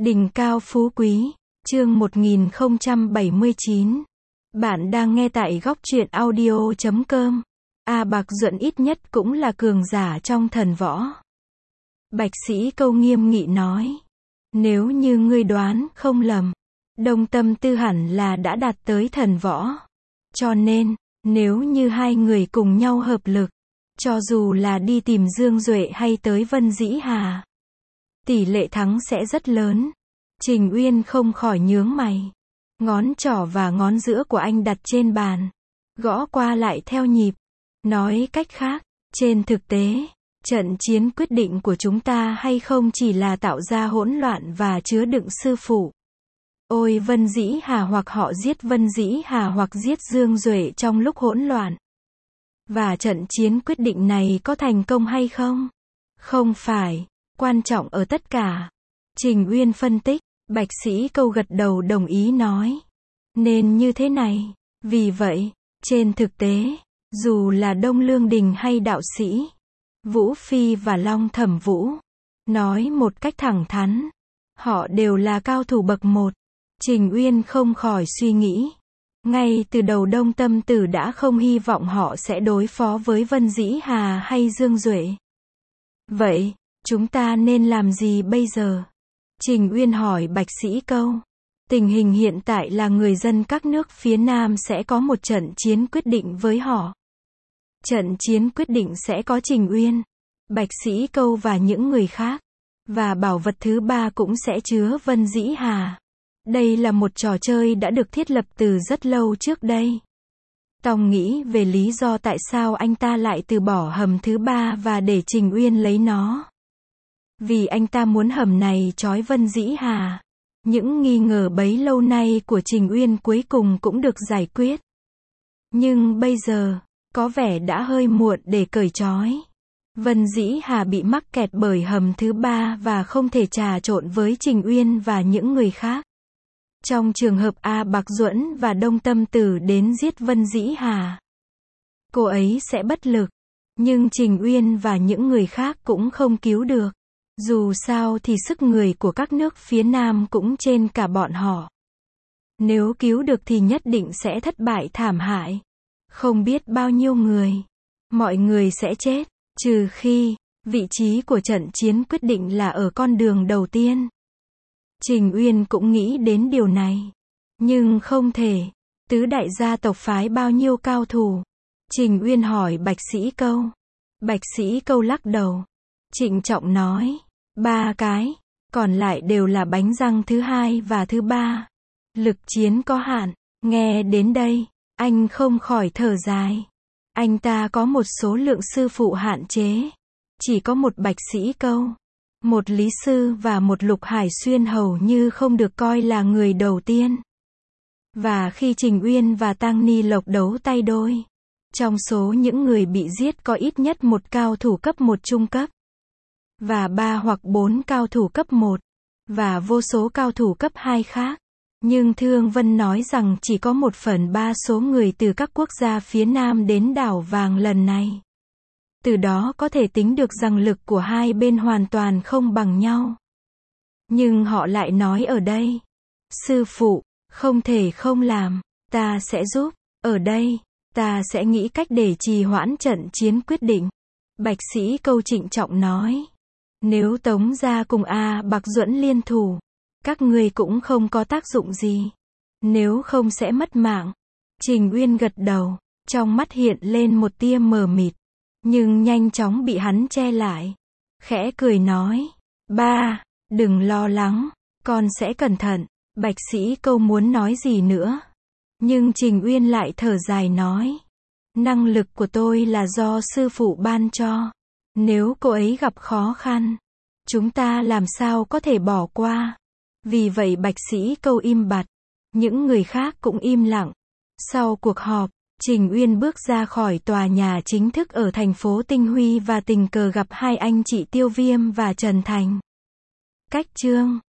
Đỉnh cao phú quý, chương 1079. Bạn đang nghe tại góc truyện audio.com. A Bạc Duẫn ít nhất cũng là cường giả trong thần võ. Bạch Sĩ Câu nghiêm nghị nói. Nếu như ngươi đoán không lầm, Đông Tâm Tư hẳn là đã đạt tới thần võ. Cho nên, nếu như hai người cùng nhau hợp lực, cho dù là đi tìm Dương Duệ hay tới Vân Dĩ Hà, tỷ lệ thắng sẽ rất lớn. Trình Uyên không khỏi nhướng mày. Ngón trỏ và ngón giữa của anh đặt trên bàn, gõ qua lại theo nhịp. Nói cách khác, trên thực tế, trận chiến quyết định của chúng ta hay không chỉ là tạo ra hỗn loạn và chứa đựng sư phụ. Ôi Vân Dĩ Hà, hoặc họ giết Vân Dĩ Hà hoặc giết Dương Duệ trong lúc hỗn loạn. Và trận chiến quyết định này có thành công hay không? Không phải. Quan trọng ở tất cả. Trình Uyên phân tích. Bạch Sĩ Câu gật đầu đồng ý nói. Nên như thế này. Vì vậy, trên thực tế, dù là Đông Lương Đình hay đạo sĩ Vũ Phi và Long Thẩm Vũ, nói một cách thẳng thắn, họ đều là cao thủ bậc một. Trình Uyên không khỏi suy nghĩ. Ngay từ đầu Đông Tâm Tử đã không hy vọng họ sẽ đối phó với Vân Dĩ Hà hay Dương Duệ. Vậy, chúng ta nên làm gì bây giờ? Trình Uyên hỏi Bạch Sĩ Câu. Tình hình hiện tại là người dân các nước phía Nam sẽ có một trận chiến quyết định với họ. Trận chiến quyết định sẽ có Trình Uyên, Bạch Sĩ Câu và những người khác. Và bảo vật thứ ba cũng sẽ chứa Vân Dĩ Hà. Đây là một trò chơi đã được thiết lập từ rất lâu trước đây. Tòng nghĩ về lý do tại sao anh ta lại từ bỏ hầm thứ ba và để Trình Uyên lấy nó. Vì anh ta muốn hầm này trói Vân Dĩ Hà. Những nghi ngờ bấy lâu nay của Trình Uyên cuối cùng cũng được giải quyết. Nhưng bây giờ, có vẻ đã hơi muộn để cởi trói. Vân Dĩ Hà bị mắc kẹt bởi hầm thứ ba và không thể trà trộn với Trình Uyên và những người khác. Trong trường hợp A Bạc Duẫn và Đông Tâm Tử đến giết Vân Dĩ Hà, cô ấy sẽ bất lực. Nhưng Trình Uyên và những người khác cũng không cứu được. Dù sao thì sức người của các nước phía Nam cũng trên cả bọn họ. Nếu cứu được thì nhất định sẽ thất bại thảm hại. Không biết bao nhiêu người. Mọi người sẽ chết. Trừ khi, vị trí của trận chiến quyết định là ở con đường đầu tiên. Trình Uyên cũng nghĩ đến điều này. Nhưng không thể. Tứ đại gia tộc phái bao nhiêu cao thủ? Trình Uyên hỏi Bạch Sĩ Câu. Bạch Sĩ Câu lắc đầu. Trịnh trọng nói. 3 cái. Còn lại đều là bánh răng thứ hai và thứ ba. Lực chiến có hạn. Nghe đến đây, anh không khỏi thở dài. Anh ta có một số lượng sư phụ hạn chế. Chỉ có một Bạch Sĩ Câu, một Lý Sư và một Lục Hải Xuyên hầu như không được coi là người đầu tiên. Và khi Trình Uyên và Tăng Ni Lộc đấu tay đôi, trong số những người bị giết có ít nhất một cao thủ cấp 1 trung cấp, và 3 hoặc 4 cao thủ cấp 1, và vô số cao thủ cấp 2 khác. Nhưng Thương Vân nói rằng chỉ có 1/3 số người từ các quốc gia phía Nam đến đảo vàng lần này. Từ đó có thể tính được rằng lực của hai bên hoàn toàn không bằng nhau. Nhưng họ lại nói ở đây. Sư phụ, không thể không làm, ta sẽ giúp. Ở đây, ta sẽ nghĩ cách để trì hoãn trận chiến quyết định. Bạch Sĩ Câu trịnh trọng nói. Nếu Tống gia cùng A Bạc Duẫn liên thủ, các ngươi cũng không có tác dụng gì. Nếu không sẽ mất mạng. Trình Uyên gật đầu, trong mắt hiện lên một tia mờ mịt, nhưng nhanh chóng bị hắn che lại. Khẽ cười nói. Ba, đừng lo lắng, con sẽ cẩn thận. Bạch Sĩ Câu muốn nói gì nữa. Nhưng Trình Uyên lại thở dài nói. Năng lực của tôi là do sư phụ ban cho. Nếu cô ấy gặp khó khăn, chúng ta làm sao có thể bỏ qua. Vì vậy Bạch Sĩ Câu im bặt. Những người khác cũng im lặng. Sau cuộc họp, Trình Uyên bước ra khỏi tòa nhà chính thức ở thành phố Tinh Huy và tình cờ gặp hai anh chị Tiêu Viêm và Trần Thành. Cách chương